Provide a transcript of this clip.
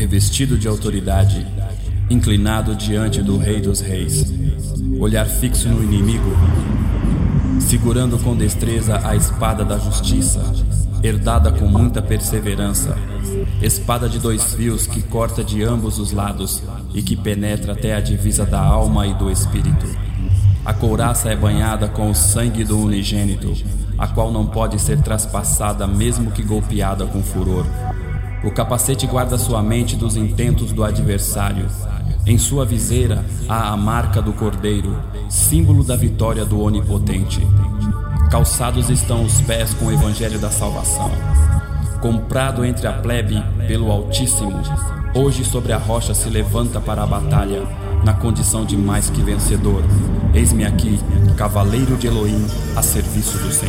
revestido de autoridade, inclinado diante do Rei dos Reis, olhar fixo no inimigo, segurando com destreza a espada da justiça, herdada com muita perseverança, espada de 2 fios que corta de ambos os lados e que penetra até a divisa da alma e do espírito. A couraça é banhada com o sangue do unigênito, a qual não pode ser traspassada mesmo que golpeada com furor. O capacete guarda sua mente dos intentos do adversário. Em sua viseira há a marca do Cordeiro, símbolo da vitória do Onipotente. Calçados estão os pés com o Evangelho da Salvação. Comprado entre a plebe pelo Altíssimo, hoje sobre a rocha se levanta para a batalha, na condição de mais que vencedor. Eis-me aqui, cavaleiro de Elohim, a serviço do Senhor.